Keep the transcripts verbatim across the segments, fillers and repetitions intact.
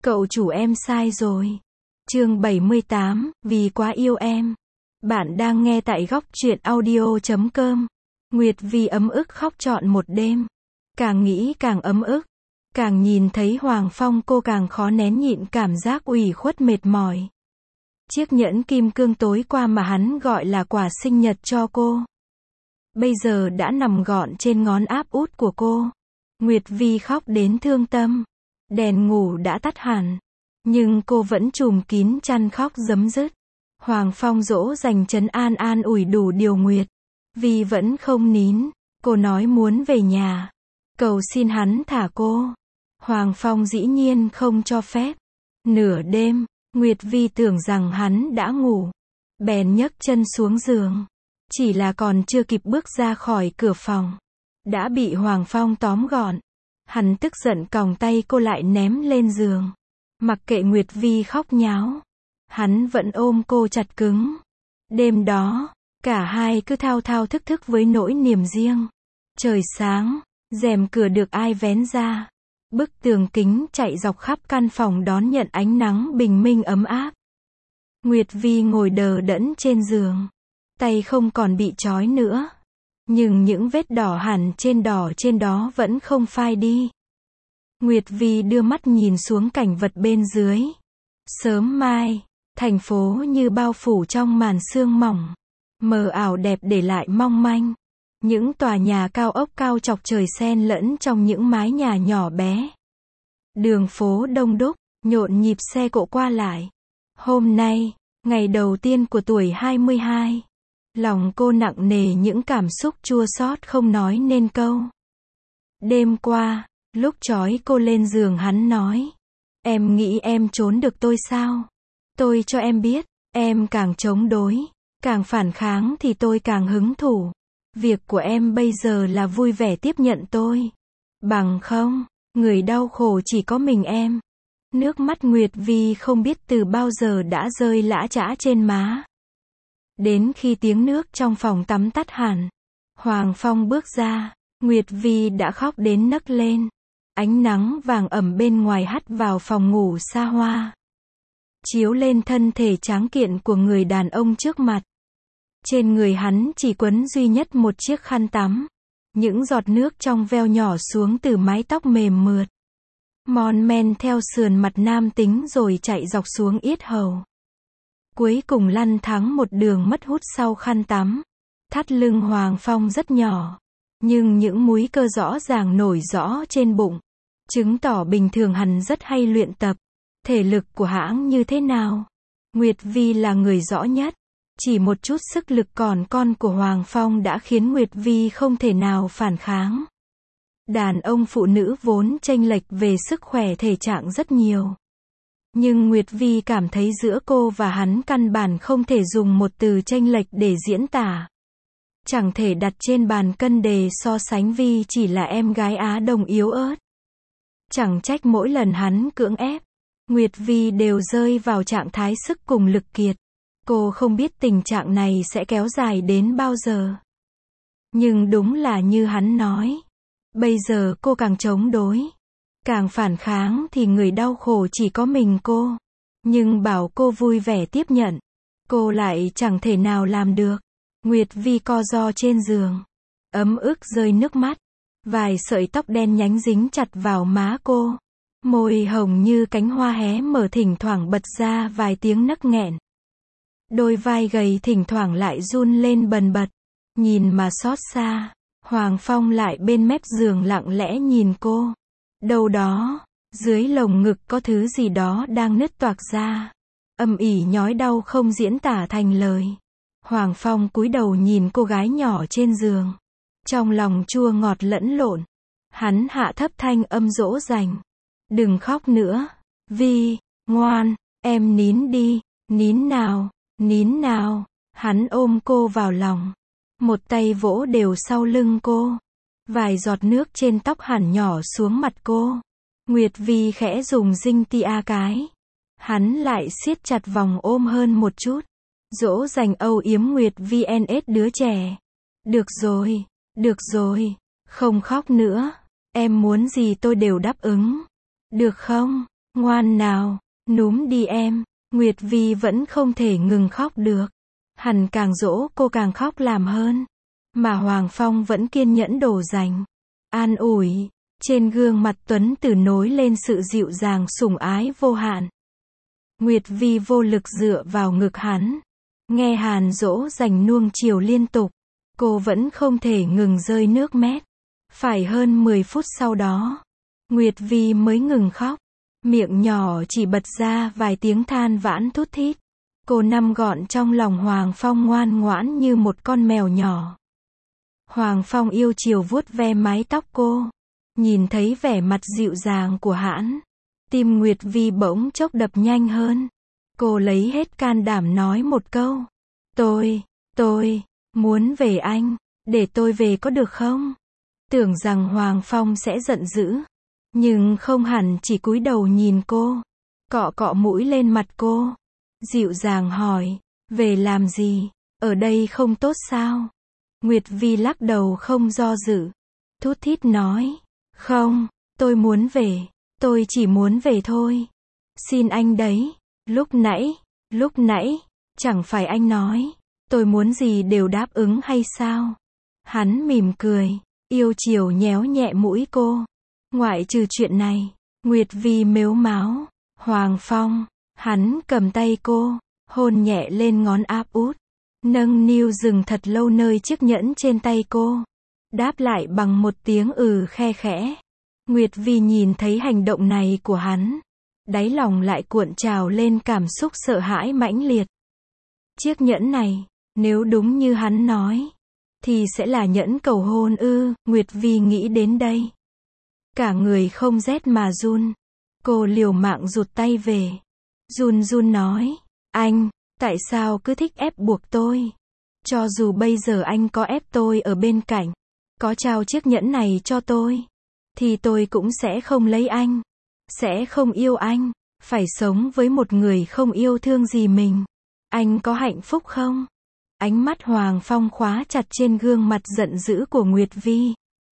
Cậu chủ em sai rồi. Chương bảy mươi tám, vì quá yêu em. Bạn đang nghe tại góc truyện audio chấm com. Nguyệt Vi ấm ức khóc trọn một đêm. Càng nghĩ càng ấm ức. Càng nhìn thấy Hoàng Phong cô càng khó nén nhịn cảm giác ủy khuất mệt mỏi. Chiếc nhẫn kim cương tối qua mà hắn gọi là quà sinh nhật cho cô, bây giờ đã nằm gọn trên ngón áp út của cô. Nguyệt Vi khóc đến thương tâm. Đèn ngủ đã tắt hẳn, nhưng cô vẫn trùm kín chăn khóc rấm rứt. Hoàng Phong dỗ dành trấn an an ủi đủ điều Nguyệt Vi vẫn không nín. Cô nói muốn về nhà, cầu xin hắn thả cô. Hoàng Phong dĩ nhiên không cho phép. Nửa đêm, Nguyệt Vi tưởng rằng hắn đã ngủ, bèn nhấc chân xuống giường. Chỉ là còn chưa kịp bước ra khỏi cửa phòng, đã bị Hoàng Phong tóm gọn. Hắn tức giận còng tay cô lại ném lên giường. Mặc kệ Nguyệt Vi khóc nháo, hắn vẫn ôm cô chặt cứng. Đêm đó, cả hai cứ thao thao thức thức với nỗi niềm riêng. Trời sáng, rèm cửa được ai vén ra. Bức tường kính chạy dọc khắp căn phòng đón nhận ánh nắng bình minh ấm áp. Nguyệt Vi ngồi đờ đẫn trên giường. Tay không còn bị trói nữa, nhưng những vết đỏ hẳn trên đỏ trên đó vẫn không phai đi. Nguyệt Vi đưa mắt nhìn xuống cảnh vật bên dưới. Sớm mai, thành phố như bao phủ trong màn sương mỏng, mờ ảo đẹp để lại mong manh. Những tòa nhà cao ốc cao chọc trời xen lẫn trong những mái nhà nhỏ bé. Đường phố đông đúc, nhộn nhịp xe cộ qua lại. Hôm nay, ngày đầu tiên của tuổi hai mươi hai. Lòng cô nặng nề những cảm xúc chua xót không nói nên câu. Đêm qua, lúc trói cô lên giường hắn nói, em nghĩ em trốn được tôi sao? Tôi cho em biết, em càng chống đối, càng phản kháng thì tôi càng hứng thú. Việc của em bây giờ là vui vẻ tiếp nhận tôi. Bằng không, người đau khổ chỉ có mình em. Nước mắt Nguyệt Vi không biết từ bao giờ đã rơi lã chã trên má. Đến khi tiếng nước trong phòng tắm tắt hẳn, Hoàng Phong bước ra, Nguyệt Vi đã khóc đến nấc lên. Ánh nắng vàng ẩm bên ngoài hắt vào phòng ngủ xa hoa, chiếu lên thân thể tráng kiện của người đàn ông trước mặt. Trên người hắn chỉ quấn duy nhất một chiếc khăn tắm. Những giọt nước trong veo nhỏ xuống từ mái tóc mềm mượt, mon men theo sườn mặt nam tính rồi chạy dọc xuống yết hầu. Cuối cùng lăn thắng một đường mất hút sau khăn tắm. Thắt lưng Hoàng Phong rất nhỏ, nhưng những múi cơ rõ ràng nổi rõ trên bụng, chứng tỏ bình thường hắn rất hay luyện tập. Thể lực của hãng như thế nào? Nguyệt Vi là người rõ nhất. Chỉ một chút sức lực còn con của Hoàng Phong đã khiến Nguyệt Vi không thể nào phản kháng. Đàn ông phụ nữ vốn chênh lệch về sức khỏe thể trạng rất nhiều. Nhưng Nguyệt Vi cảm thấy giữa cô và hắn căn bản không thể dùng một từ chênh lệch để diễn tả. Chẳng thể đặt trên bàn cân để so sánh Vi chỉ là em gái Á Đông yếu ớt. Chẳng trách mỗi lần hắn cưỡng ép, Nguyệt Vi đều rơi vào trạng thái sức cùng lực kiệt. Cô không biết tình trạng này sẽ kéo dài đến bao giờ. Nhưng đúng là như hắn nói. Bây giờ cô càng chống đối, càng phản kháng thì người đau khổ chỉ có mình cô. Nhưng bảo cô vui vẻ tiếp nhận, cô lại chẳng thể nào làm được. Nguyệt Vi co ro trên giường, ấm ức rơi nước mắt. Vài sợi tóc đen nhánh dính chặt vào má cô. Môi hồng như cánh hoa hé mở thỉnh thoảng bật ra vài tiếng nấc nghẹn. Đôi vai gầy thỉnh thoảng lại run lên bần bật. Nhìn mà xót xa. Hoàng Phong lại bên mép giường lặng lẽ nhìn cô. Đâu đó, dưới lồng ngực có thứ gì đó đang nứt toạc ra. Âm ỉ nhói đau không diễn tả thành lời. Hoàng Phong cúi đầu nhìn cô gái nhỏ trên giường. Trong lòng chua ngọt lẫn lộn. Hắn hạ thấp thanh âm dỗ dành. Đừng khóc nữa. Vi, ngoan, em nín đi, nín nào. Nín nào. Hắn ôm cô vào lòng. Một tay vỗ đều sau lưng cô. Vài giọt nước trên tóc hẳn nhỏ xuống mặt cô. Nguyệt Vi khẽ dùng dinh tia cái. Hắn lại siết chặt vòng ôm hơn một chút. Dỗ dành âu yếm Nguyệt Vi en ét đứa trẻ. Được rồi, được rồi, không khóc nữa. Em muốn gì tôi đều đáp ứng. Được không? Ngoan nào, núm đi em. Nguyệt Vi vẫn không thể ngừng khóc được. Hắn càng dỗ cô càng khóc làm hơn. Mà Hoàng Phong vẫn kiên nhẫn đổ dành. An ủi. Trên gương mặt Tuấn Tử nối lên sự dịu dàng sủng ái vô hạn. Nguyệt Vi vô lực dựa vào ngực hắn. Nghe Hàn dỗ dành nuông chiều liên tục. Cô vẫn không thể ngừng rơi nước mét. Phải hơn mười phút sau đó. Nguyệt Vi mới ngừng khóc. Miệng nhỏ chỉ bật ra vài tiếng than vãn thút thít. Cô nằm gọn trong lòng Hoàng Phong ngoan ngoãn như một con mèo nhỏ. Hoàng Phong yêu chiều vuốt ve mái tóc cô. Nhìn thấy vẻ mặt dịu dàng của hắn. Tim Nguyệt Vi bỗng chốc đập nhanh hơn. Cô lấy hết can đảm nói một câu. Tôi, tôi, muốn về anh. Để tôi về có được không? Tưởng rằng Hoàng Phong sẽ giận dữ. Nhưng không hẳn, chỉ cúi đầu nhìn cô. Cọ cọ mũi lên mặt cô. Dịu dàng hỏi. Về làm gì? Ở đây không tốt sao? Nguyệt Vi lắc đầu không do dự. Thút thít nói. Không, tôi muốn về. Tôi chỉ muốn về thôi. Xin anh đấy. Lúc nãy, lúc nãy, chẳng phải anh nói. Tôi muốn gì đều đáp ứng hay sao? Hắn mỉm cười. Yêu chiều nhéo nhẹ mũi cô. Ngoại trừ chuyện này. Nguyệt Vi mếu máo. Hoàng Phong. Hắn cầm tay cô. Hôn nhẹ lên ngón áp út. Nâng niu dừng thật lâu nơi chiếc nhẫn trên tay cô. Đáp lại bằng một tiếng ừ khe khẽ. Nguyệt Vi nhìn thấy hành động này của hắn. Đáy lòng lại cuộn trào lên cảm xúc sợ hãi mãnh liệt. Chiếc nhẫn này, nếu đúng như hắn nói, thì sẽ là nhẫn cầu hôn ư. Nguyệt Vi nghĩ đến đây. Cả người không rét mà run. Cô liều mạng rụt tay về. Run run nói. Anh, tại sao cứ thích ép buộc tôi? Cho dù bây giờ anh có ép tôi ở bên cạnh, có trao chiếc nhẫn này cho tôi, thì tôi cũng sẽ không lấy anh. Sẽ không yêu anh. Phải sống với một người không yêu thương gì mình. Anh có hạnh phúc không? Ánh mắt Hoàng Phong khóa chặt trên gương mặt giận dữ của Nguyệt Vi.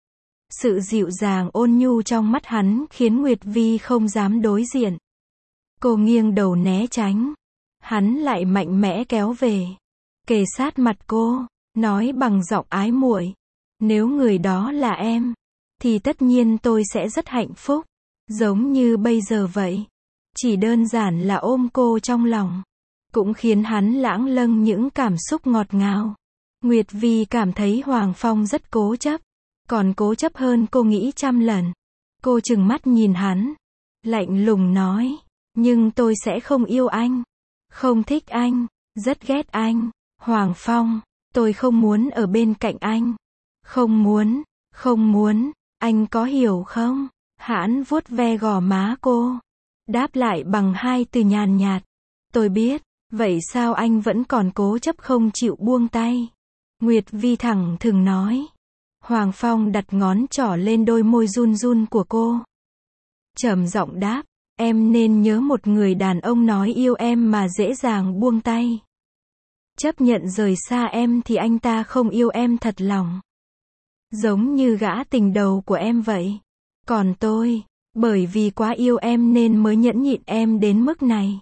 Sự dịu dàng ôn nhu trong mắt hắn khiến Nguyệt Vi không dám đối diện. Cô nghiêng đầu né tránh. Hắn lại mạnh mẽ kéo về. Kề sát mặt cô. Nói bằng giọng ái muội. Nếu người đó là em, thì tất nhiên tôi sẽ rất hạnh phúc. Giống như bây giờ vậy. Chỉ đơn giản là ôm cô trong lòng. Cũng khiến hắn lãng lâng những cảm xúc ngọt ngào. Nguyệt Vi cảm thấy Hoàng Phong rất cố chấp. Còn cố chấp hơn cô nghĩ trăm lần. Cô trừng mắt nhìn hắn. Lạnh lùng nói. Nhưng tôi sẽ không yêu anh. Không thích anh. Rất ghét anh. Hoàng Phong. Tôi không muốn ở bên cạnh anh. Không muốn. Không muốn. Anh có hiểu không? Hắn vuốt ve gò má cô. Đáp lại bằng hai từ nhàn nhạt. Tôi biết. Vậy sao anh vẫn còn cố chấp không chịu buông tay? Nguyệt Vi thẳng thừng nói. Hoàng Phong đặt ngón trỏ lên đôi môi run run của cô. Trầm giọng đáp. Em nên nhớ một người đàn ông nói yêu em mà dễ dàng buông tay. Chấp nhận rời xa em thì anh ta không yêu em thật lòng. Giống như gã tình đầu của em vậy. Còn tôi, bởi vì quá yêu em nên mới nhẫn nhịn em đến mức này.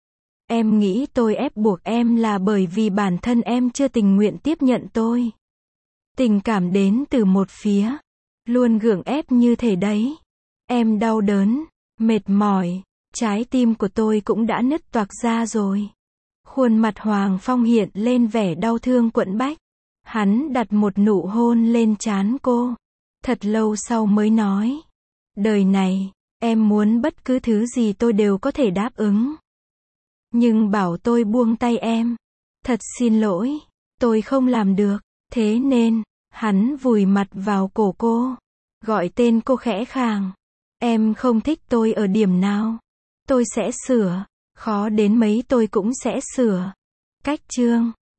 Em nghĩ tôi ép buộc em là bởi vì bản thân em chưa tình nguyện tiếp nhận tôi. Tình cảm đến từ một phía. Luôn gượng ép như thế đấy. Em đau đớn, mệt mỏi. Trái tim của tôi cũng đã nứt toạc ra rồi. Khuôn mặt Hoàng Phong hiện lên vẻ đau thương quẫn bách. Hắn đặt một nụ hôn lên trán cô. Thật lâu sau mới nói. Đời này, em muốn bất cứ thứ gì tôi đều có thể đáp ứng. Nhưng bảo tôi buông tay em. Thật xin lỗi, tôi không làm được. Thế nên, hắn vùi mặt vào cổ cô. Gọi tên cô khẽ khàng. Em không thích tôi ở điểm nào? Tôi sẽ sửa. Khó đến mấy tôi cũng sẽ sửa. Cách chương